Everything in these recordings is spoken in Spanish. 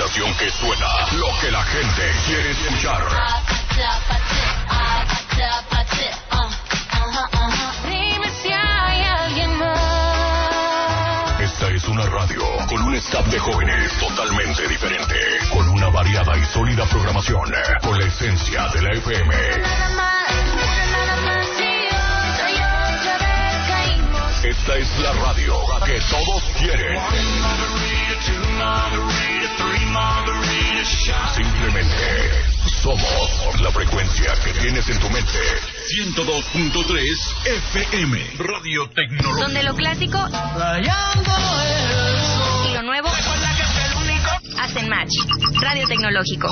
estación que suena lo que la gente quiere escuchar. Dime si hay alguien más. Esta es una radio con un staff de jóvenes totalmente diferente, con una variada y sólida programación, con la esencia de la FM. Esta es la radio que todos quieren. Simplemente somos la frecuencia que tienes en tu mente. 102.3 FM, Radio Tecnológico. Donde lo clásico y lo nuevo hacen match. Radio Tecnológico.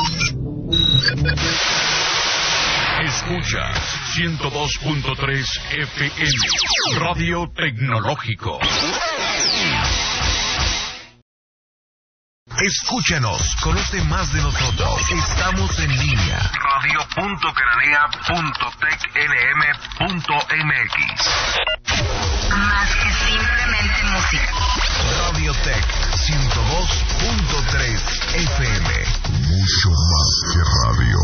Escuchas 102.3 FM, Radio Tecnológico. Escúchanos, conoce más de nosotros. Estamos en línea. radio.cananea.tecnm.mx. Más que simplemente música. Radio Tech 102.3 FM. Mucho más que radio.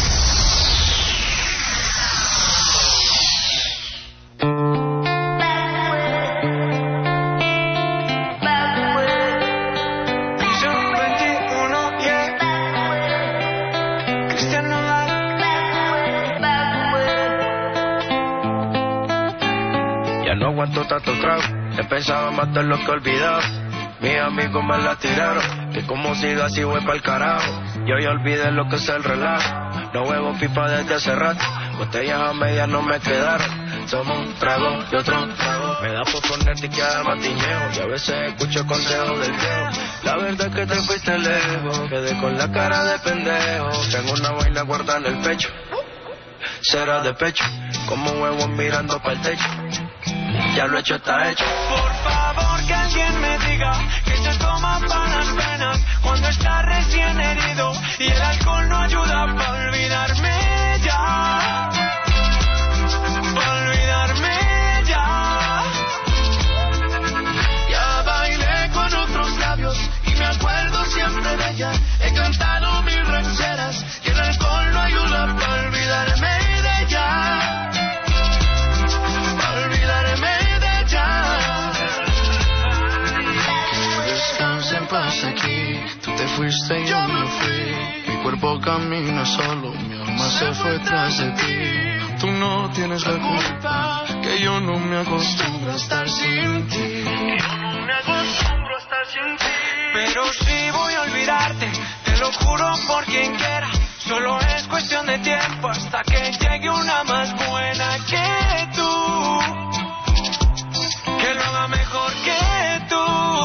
No aguanto tanto trago, he pensado matar lo que he olvidado. Mis amigos me la tiraron, que como siga así voy pa'l carajo. Yo ya olvidé lo que es el relajo, no huevo pipa desde hace rato. Botellas a medias no me quedaron, somos un trago y otro trago. Me da por ponerte y quedar matiñeo, y a veces escucho consejos del viejo. La verdad es que te fuiste lejos, quedé con la cara de pendejo. Tengo una vaina guardada en el pecho, será de pecho, como huevos mirando pa'l techo. Ya lo hecho está hecho. Por favor que alguien me diga que se toma para las penas cuando está recién herido y el alcohol no ayuda para olvidarme ya. Para olvidarme ya. Ya bailé con otros labios y me acuerdo siempre de ella. He cantado mil rancheras y el alcohol no ayuda para olvidarme de ella. Pasa aquí, tú te fuiste y yo me fui. Mi cuerpo camina solo, mi alma se fue tras de ti. Tú no tienes la culpa, que yo no me acostumbro a estar sin ti. Pero sí voy a olvidarte, te lo juro por quien quiera. Solo es cuestión de tiempo hasta que llegue una más buena que tú, que lo haga mejor que tú.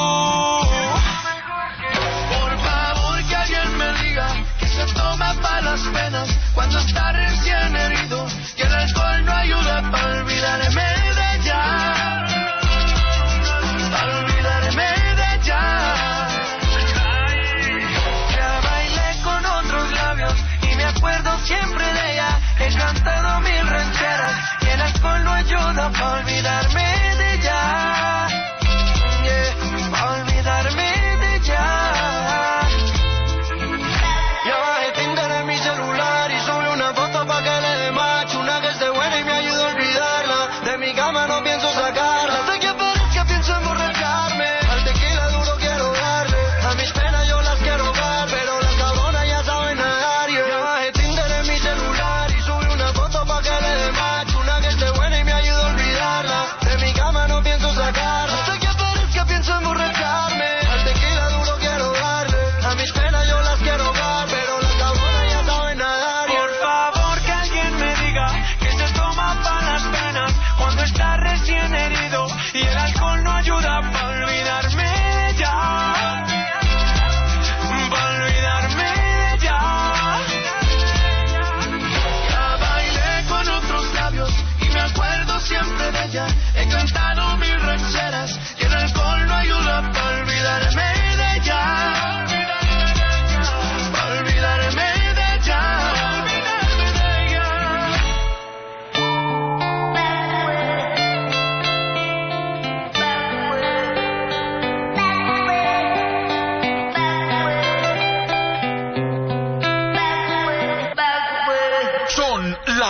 Que se toma para las penas cuando está recién herido y el alcohol no ayuda para olvidarme de ella. Para olvidarme de ella. Ya bailé con otros labios y me acuerdo siempre de ella. He cantado mil rancheras y el alcohol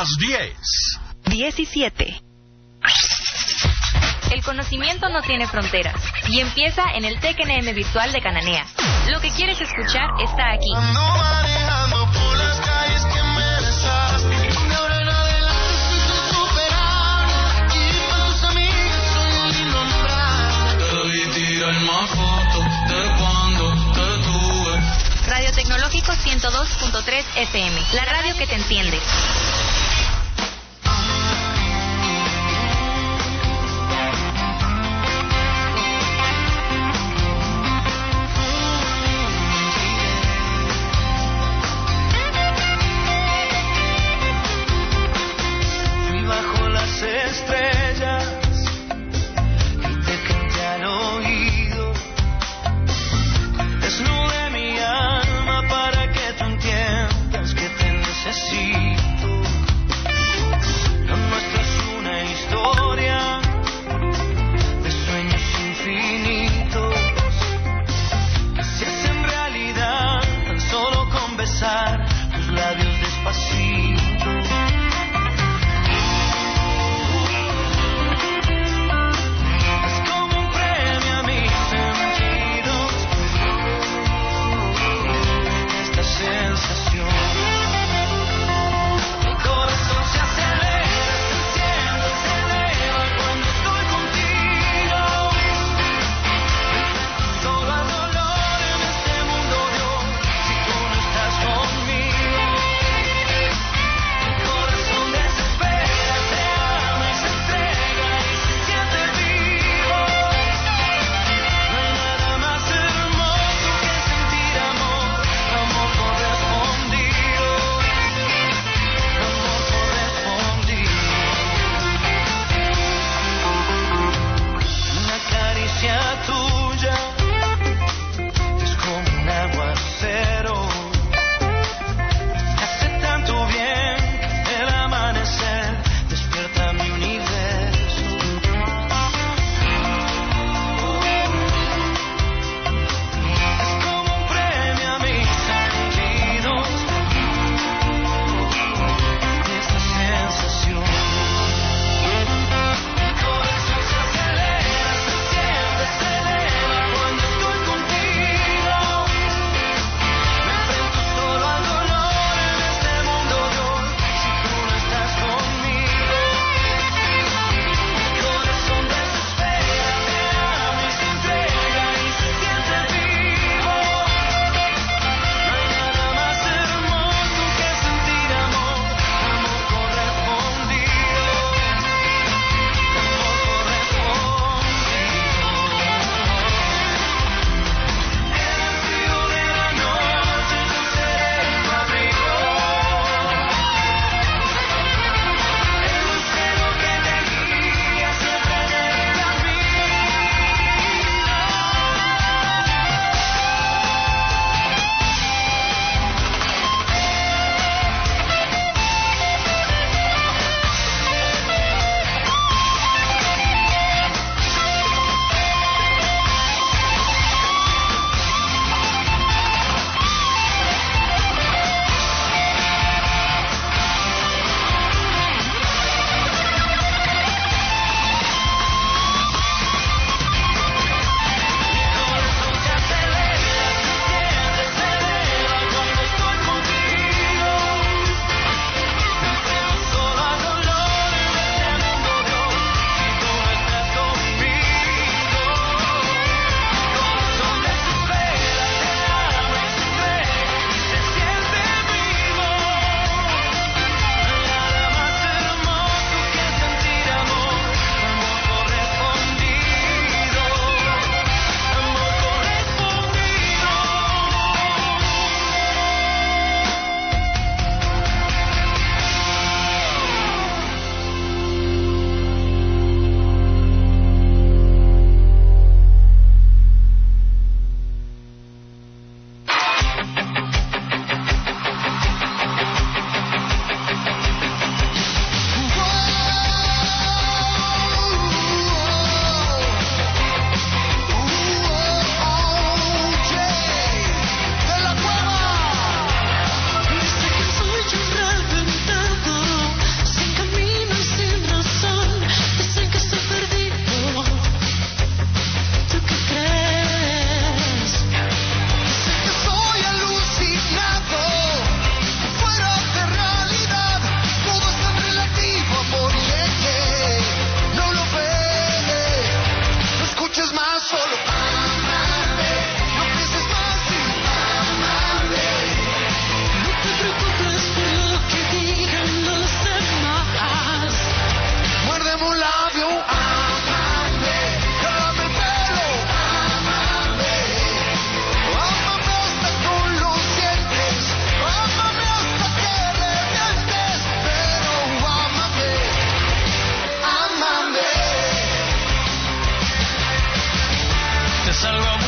Las 10. 17. El conocimiento no tiene fronteras y empieza en el TEC-NM Virtual de Cananea. Lo que quieres escuchar está aquí. Ando manejando por las calles que me besaste. De ahora en adelante soy tu superar. Y para tus amigas soy el innombrable. Te vi tirar más fotos de cuando te tuve. Radio Tecnológico 102.3 FM. La radio que te entiende. Estrellas y te canté al oído, desnudé mi alma para que tú entiendas que te necesito.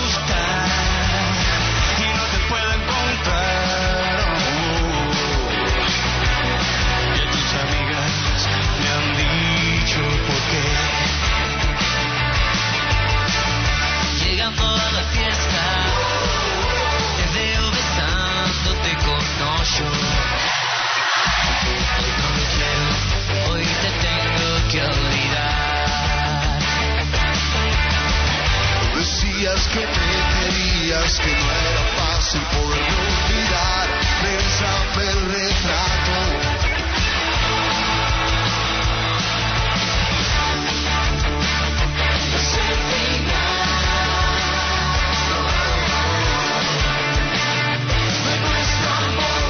buscar y no te puedo encontrar. Y tus amigas me han dicho por qué. Llegando a la fiesta, te veo besándote con ocho. Hoy no lo quiero, hoy te tengo que olvidar. Decías que me querías, que no era fácil poderme olvidar. Bésame el retrato. Es el final de nuestro amor.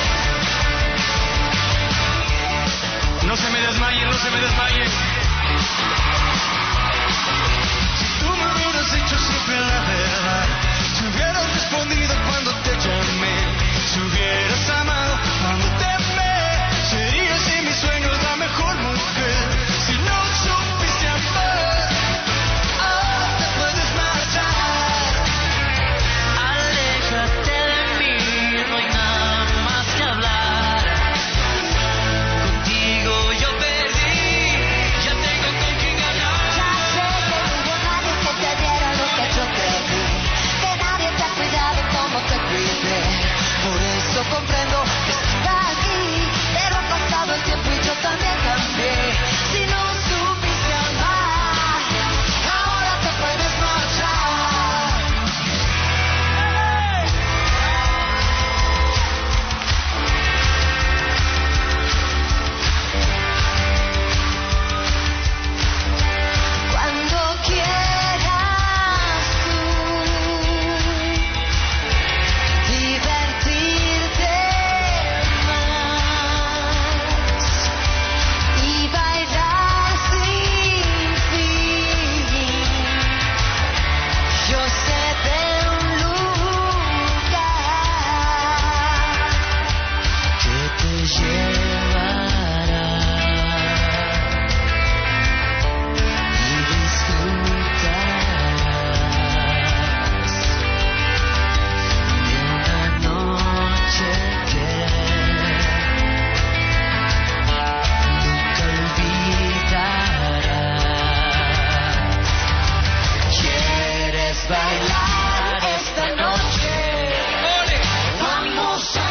No se me desmayen, no se me desmayen. Si tú me hubieras dicho siempre la verdad, si hubieras respondido cuando te llamé, si hubieras amado cuando te amé, serías en mis sueños la mejor mujer. Si no supiste amar, ahora te puedes marchar. Aléjate de mí, no hay nada más que hablar. Contigo yo perdí, ya tengo con quién ganar. Ya sé que no hubo nadie que te diera lo que yo te di, que nadie te ha cuidado como te cuidé. Por eso comprendo que sigas aquí, pero ha pasado el tiempo y yo también cambié. Si no supiste amar, ahora te puedes marchar. Cuando quieras tú divertirte más y bailar sin fin, yo sé de un lugar que te llevará y disfrutarás de una noche que nunca olvidarás. ¿Quieres bailar esta noche? Vamos a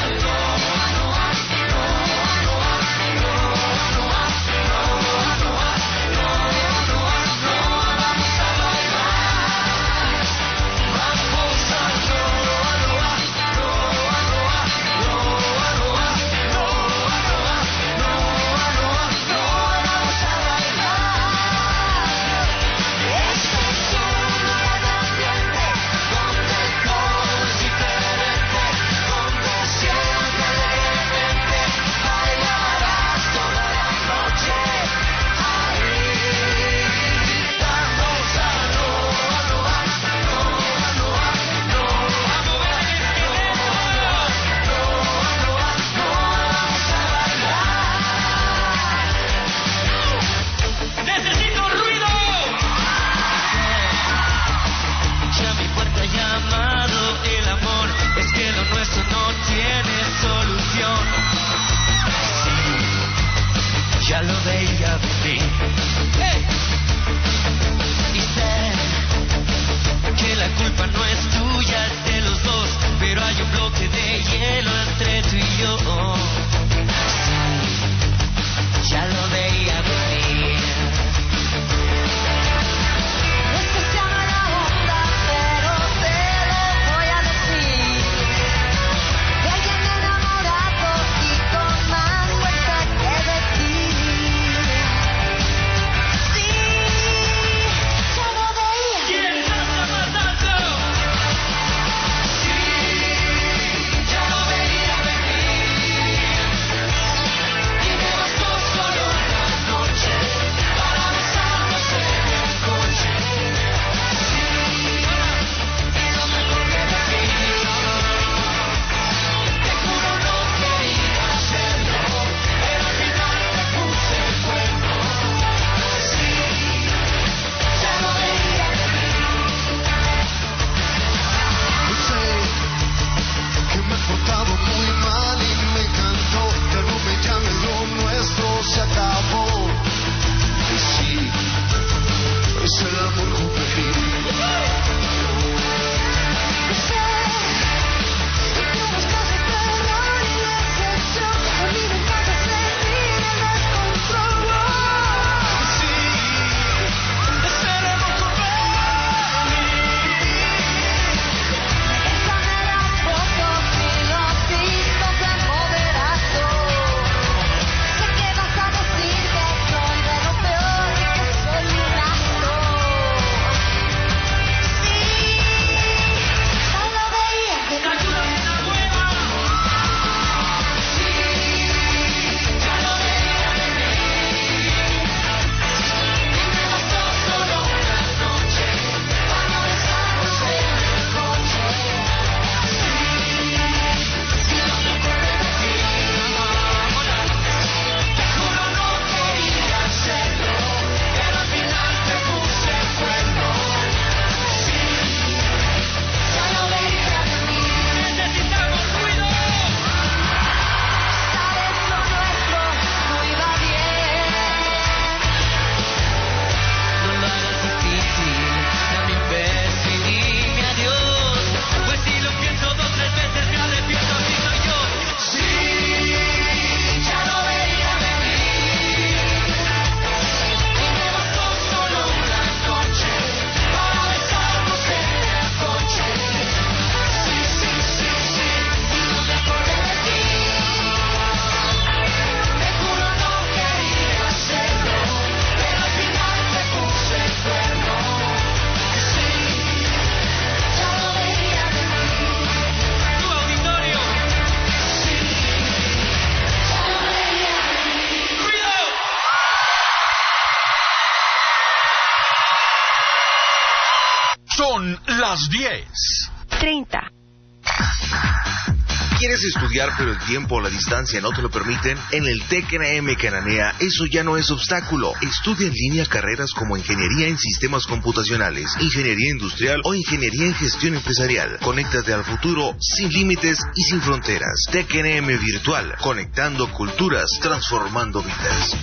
Son las 10:30. ¿Quieres estudiar pero el tiempo o la distancia no te lo permiten? En el TECNM Cananea eso ya no es obstáculo. Estudia en línea carreras como Ingeniería en Sistemas Computacionales, Ingeniería Industrial o Ingeniería en Gestión Empresarial. Conéctate al futuro sin límites y sin fronteras. TECNM Virtual, conectando culturas, transformando vidas.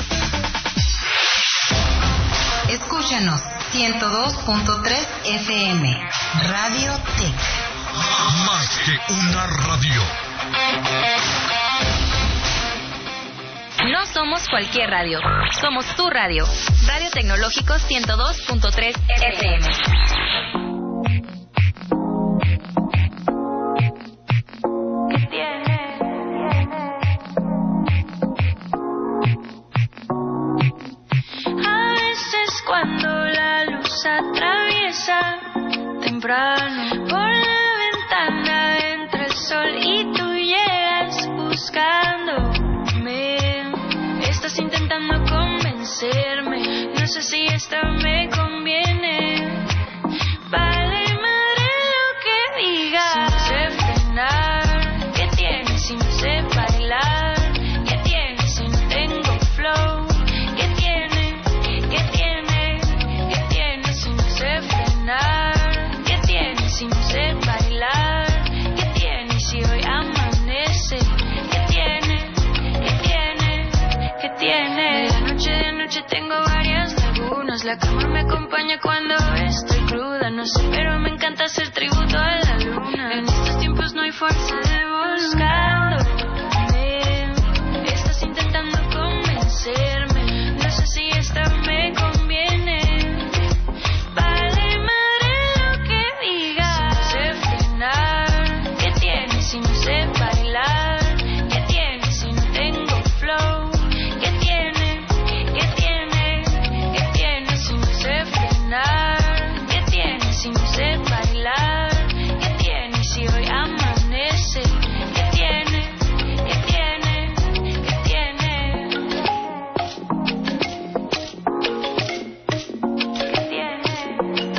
Escúchanos, 102.3 FM, Radio TEC. Más que una radio. No somos cualquier radio, somos tu radio. Radio Tecnológico 102.3 FM. A veces cuando la luz atraviesa temprano por la ventana entra el sol y tú llegas buscándome. Estás intentando convencerme, no sé si esto me conviene. Vale madre lo que digas. Si no sé frenar, ¿qué tiene si no sé bailar? ¿Qué tiene si no tengo flow? ¿Qué tiene? ¿Qué tiene? ¿Qué tiene si no sé frenar? ¿Qué tiene si no sé bailar? ¿Qué tiene si hoy amanece? ¿Qué tiene? ¿Qué tiene? ¿Qué tiene? De noche tengo varias lagunas. La cama me acompaña cuando estoy cruda. No sé, pero me encanta hacer tributo a la luna. En estos tiempos no hay fuerza de buscándome. Estás intentando convencerme, no sé si esto me conviene. Vale madre lo que digas. Si no sé frenar, ¿qué tiene si no sé bailar? ¿Qué tiene si no tengo flow? ¿Qué tiene? ¿Qué tiene? ¿Qué tiene si no sé frenar? ¿Qué tiene si no sé bailar? ¿Qué tiene si hoy amanece? ¿Qué tiene? ¿Qué tiene? ¿Qué tiene? ¿Qué tiene?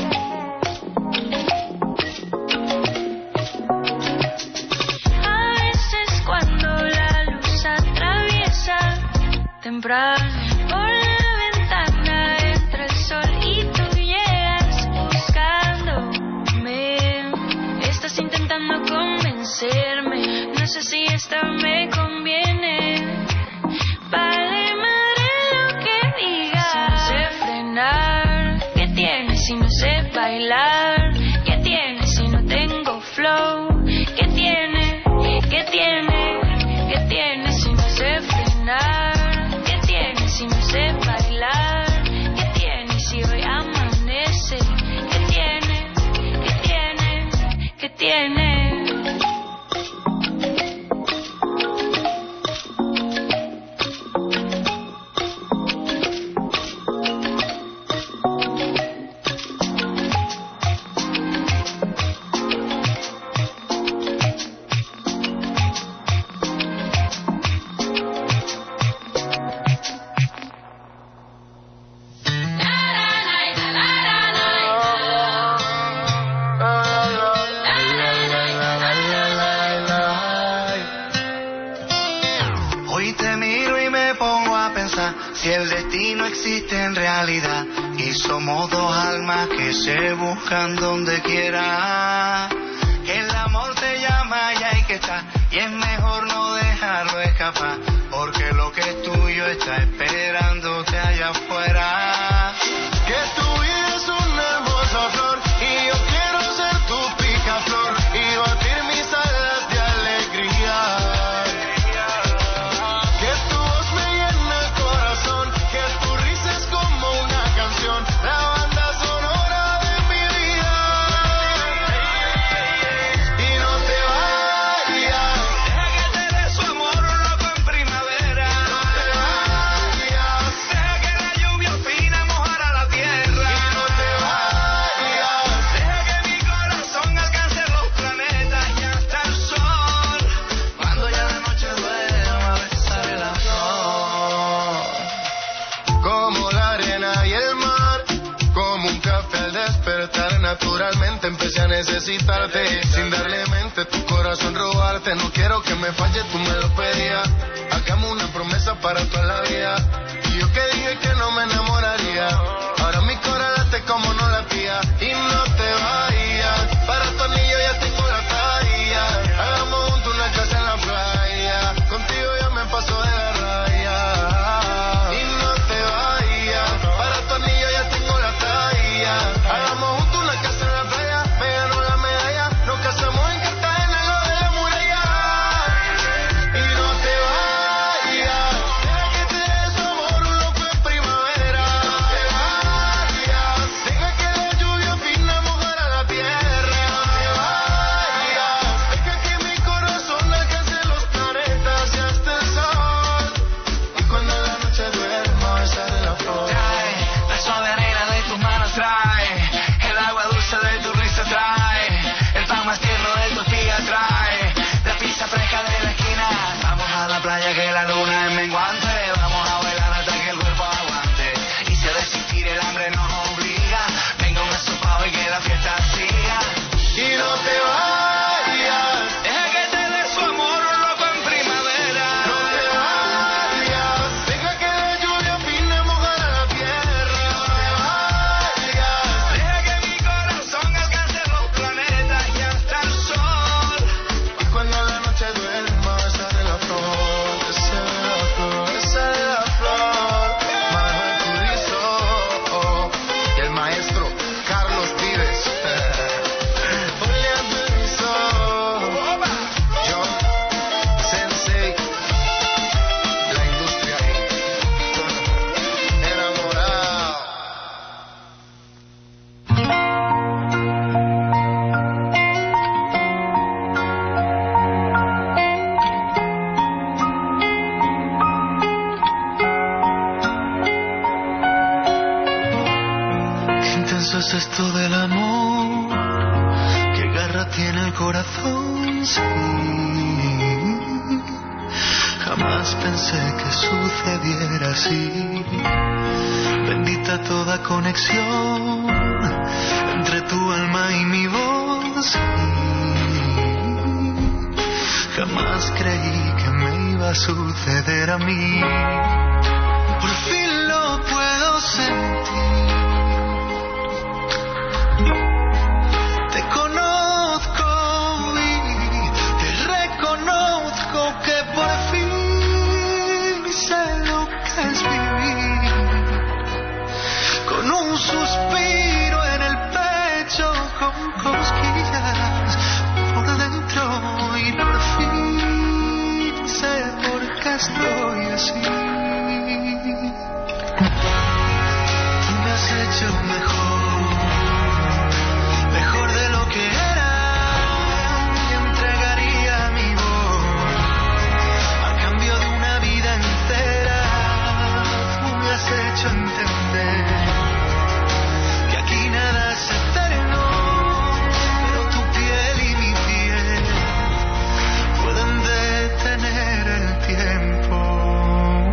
A veces cuando la luz atraviesa temprano por la ventana entra el sol y tú llegas buscándome. Estás intentando convencerme, no sé si esto me conviene. Vale madre lo que digas. Si no sé frenar, ¿qué tiene si no sé bailar? ¿Qué tiene si no tengo flow? ¿Qué tiene? ¿Qué tiene? ¿Qué tiene si no sé frenar? ¿Qué tiene si no sé bailar? ¿Qué tiene si hoy amanece? ¿Qué tiene? ¿Qué tiene? ¿Qué tiene? Hoy te miro y me pongo a pensar si el destino existe en realidad y somos dos almas que se buscan donde quiera. Que el amor te llama y hay que estar y es mejor no dejarlo escapar porque lo que es tuyo está esperándote allá afuera. Que tu vida es una hermosa flor y yo quiero ser tu picaflor y batir mis alas de alegría. Que tu voz me llena el corazón, que tu risa es como una canción, la banda sonora de mi vida. naturalmente empecé a necesitarte. Sin darle mente, tu corazón robarte. No quiero que me falle, tú me lo pedías. Hagamos una promesa para toda la vida. Y yo que dije que no me enamoraría. Ahora mi corazón late como no latía. Y no te vayas, para tu anillo ya tengo la talla. Hagamos juntos una casa en la playa. Contigo ya me paso de la raya. Y no te vayas, para tu anillo ya tengo la talla. Hagamos juntos una casa en la playa. Me ganó la medalla. Nos casamos en Cartagena, lo de la muralla. Y no te vayas, deja que te dé su amor un loco en primavera. No te vayas, deja que la lluvia fina mojara la tierra. No te vayas, deja que mi corazón alcance los planetas y hasta el sol. Y cuando la noche duerma besaré la flor. Trae la suave arena de tus manos, trae el agua dulce de tu risa, trae el pan más tierno de tus días, trae la pizza fresca de la esquina. Vamos a la playa que la luna es menguante. Vamos a bailar hasta que el cuerpo aguante. Y si a resistir el hambre nos obliga, venga un asopado y que la fiesta siga. Y no te vayas, Deja que te dé su amor un loco en primavera. no te vayas, deja que la lluvia fina mojara la tierra. No te vayas, Deja que mi corazón alcance los planetas y hasta el sol. y cuando la noche duerma besaré la flor, besaré la flor, besaré la flor. Manuel Turizo y el maestro Carlos Vives. Julián Turizo, John Sensei, la industria ahí, enamorado. Qué intenso es esto del amor, qué garra tiene el corazón, sí. Jamás pensé que sucediera así. Bendita toda conexión entre tu alma y mi voz, sí. Jamás creí que me iba a suceder a mí. Por fin lo puedo sentir. Te conozco y te reconozco que por fin sé lo que es vivir. Con un suspiro en el pecho, con cosquillas por dentro y por fin sé por qué estoy así. Tú me has hecho mejor de lo que era, y entregaría mi voz a cambio de una vida entera. Tú me has hecho entender que aquí nada es eterno, pero tu piel y mi piel pueden detener el tiempo.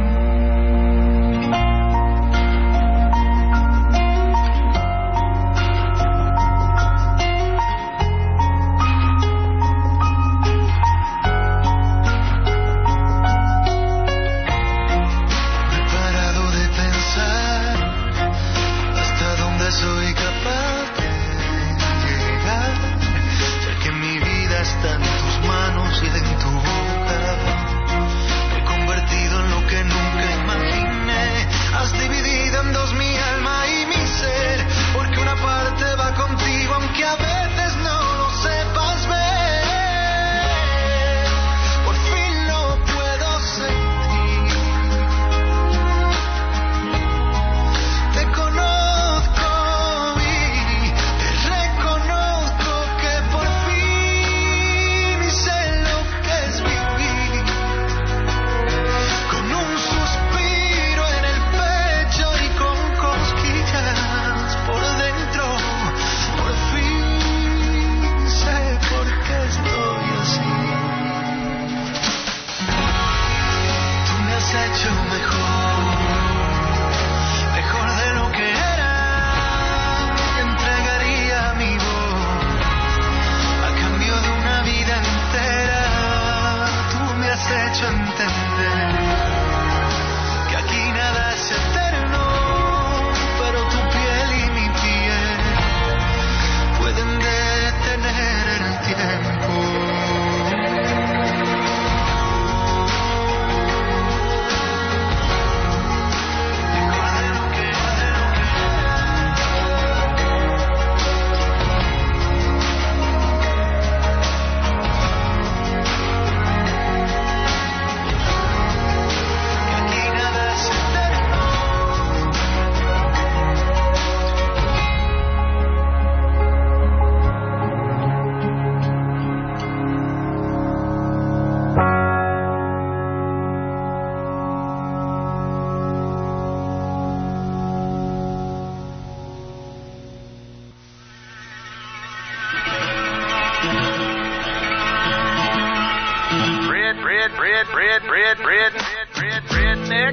redneck.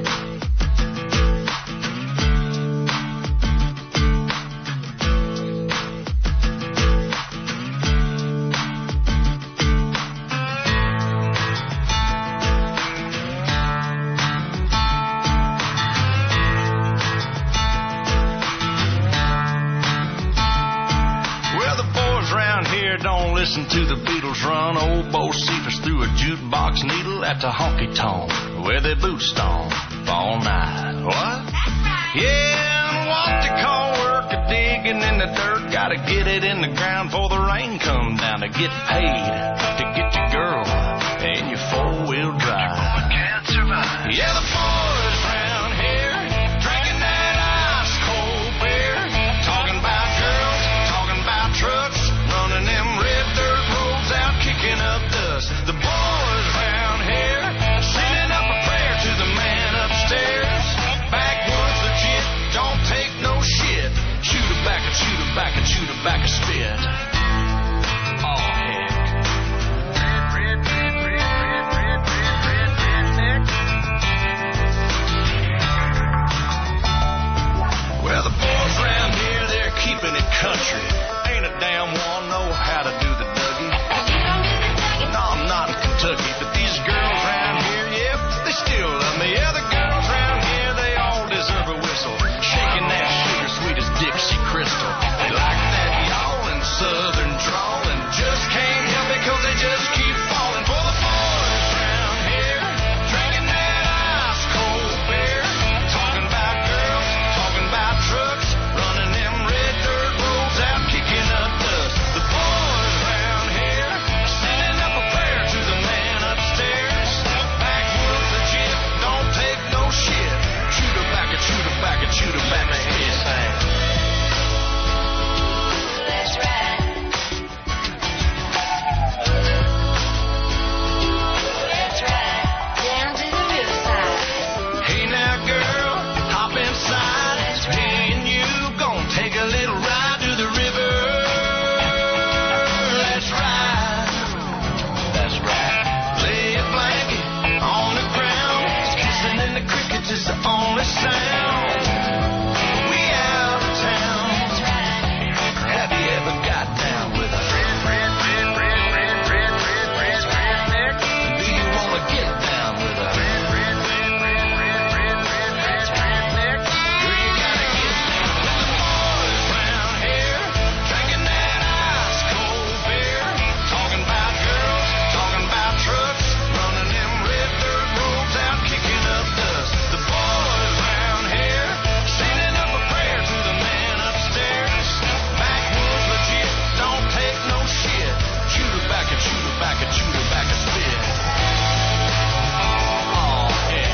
Don't listen to the Beatles run. Old Bo Cephas threw a jukebox needle at the honky tonk where they boot stomp all night. What? Yeah, and what they call work a digging in the dirt. Gotta get it in the ground before the rain come down to get paid to get your girl in your four-wheel drive. Boy can't survive. Yeah, the boys round here drinking that ice cold beer, talking about girls, talking about trucks, running them red dirt roads out, kicking up dust. The boys round here sending up a prayer to the man upstairs. Backwoods legit, don't take no shit. Shoot her back and shoot her back and shoot her back a spit. Oh heck. Well, the boys round here, they're keeping it country. Ain't a damn one know how to do the Dougie. No, I'm not in Kentucky, but these girls round here, yep, they still love me. Yeah, the girls round here, they all deserve a whistle. Shaking that sugar sweet as Dixie Crystal. They like that yawling southern drawl and just can't help it 'cause they just keep falling for the boys round here, drinking that ice cold beer, talking about girls, talking about trucks, running them red dirt roads out, kicking up dust. The boys round here sending up a prayer to the man upstairs. Backwoods legit, don't take no shit. Shoot her back and shoot her back and shoot her back and spit. That's right. That's right. Down to the riverside. Hey now girl, hop inside. Me and you gon' take a little ride to the river. Let's ride. That's right. Lay a blanket on the ground. Kissing in the crickets is the only sound. We out of town. Have you ever got down with a redneck? Do you wanna get down with a redneck? Girl, you gotta get down with the boys round here, drinking that ice cold beer, talking about girls, talking about trucks, running them red dirt roads out, kicking up dust. The boys round here sending up a prayer to the man upstairs. Backwoods legit, don't take no shit. Shoot her back and shoot her back and shoot her back and spit. Oh heck.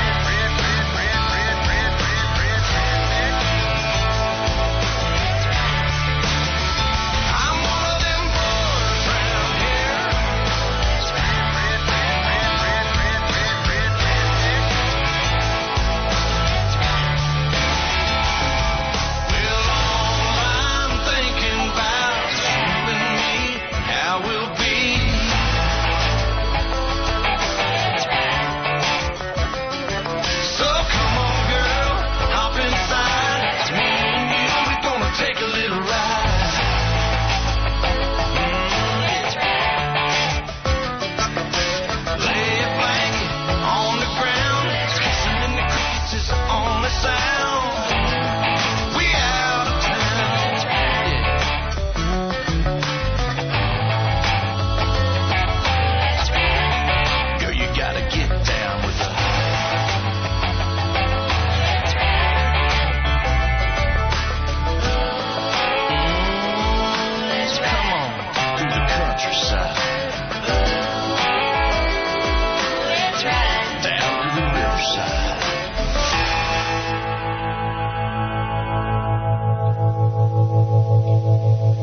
I'm one of them boys round here. Well, all I'm thinking about is you and me, how we'll be. So come on, girl, hop inside. It's me and you, we're gonna take a little ride. Lay a blanket on the ground. Kissing in the crickets is the only sound. We out of town. Girl, you gotta get down with her. Come on, through the countryside. That's right. Down to the riverside.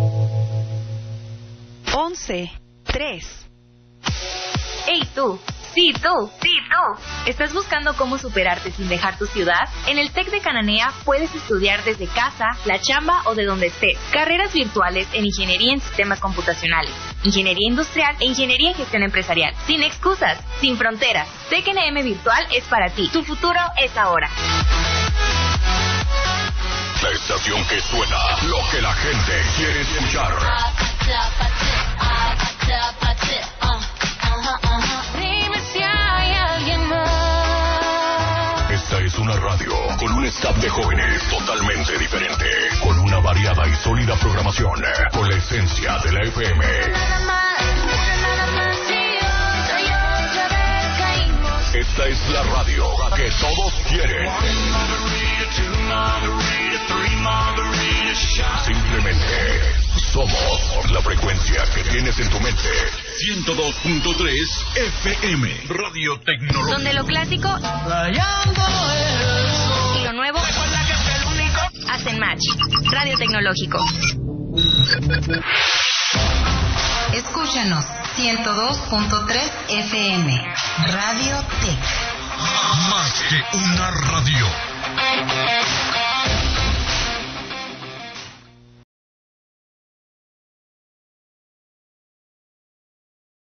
11, 3. Hey tú, Sí, tú. ¿Estás buscando cómo superarte sin dejar tu ciudad? En el TEC de Cananea puedes estudiar desde casa, la chamba o de donde estés. Carreras virtuales en Ingeniería en Sistemas Computacionales, Ingeniería Industrial e Ingeniería en Gestión Empresarial. Sin excusas, sin fronteras. TECNM Virtual es para ti. Tu futuro es ahora. La estación que suena lo que la gente quiere escuchar. Dime si hay alguien más. Esta es una radio con un staff de jóvenes totalmente diferente, con una variada y sólida programación, con la esencia de la FM. Esta es la radio que todos quieren. Simplemente somos la frecuencia que tienes en tu mente. 102.3 FM Radio Tecnológica. Donde lo clásico y lo nuevo hacen match. Radio Tecnológico. Escúchanos 102.3 FM Radio Tech. Más que una radio.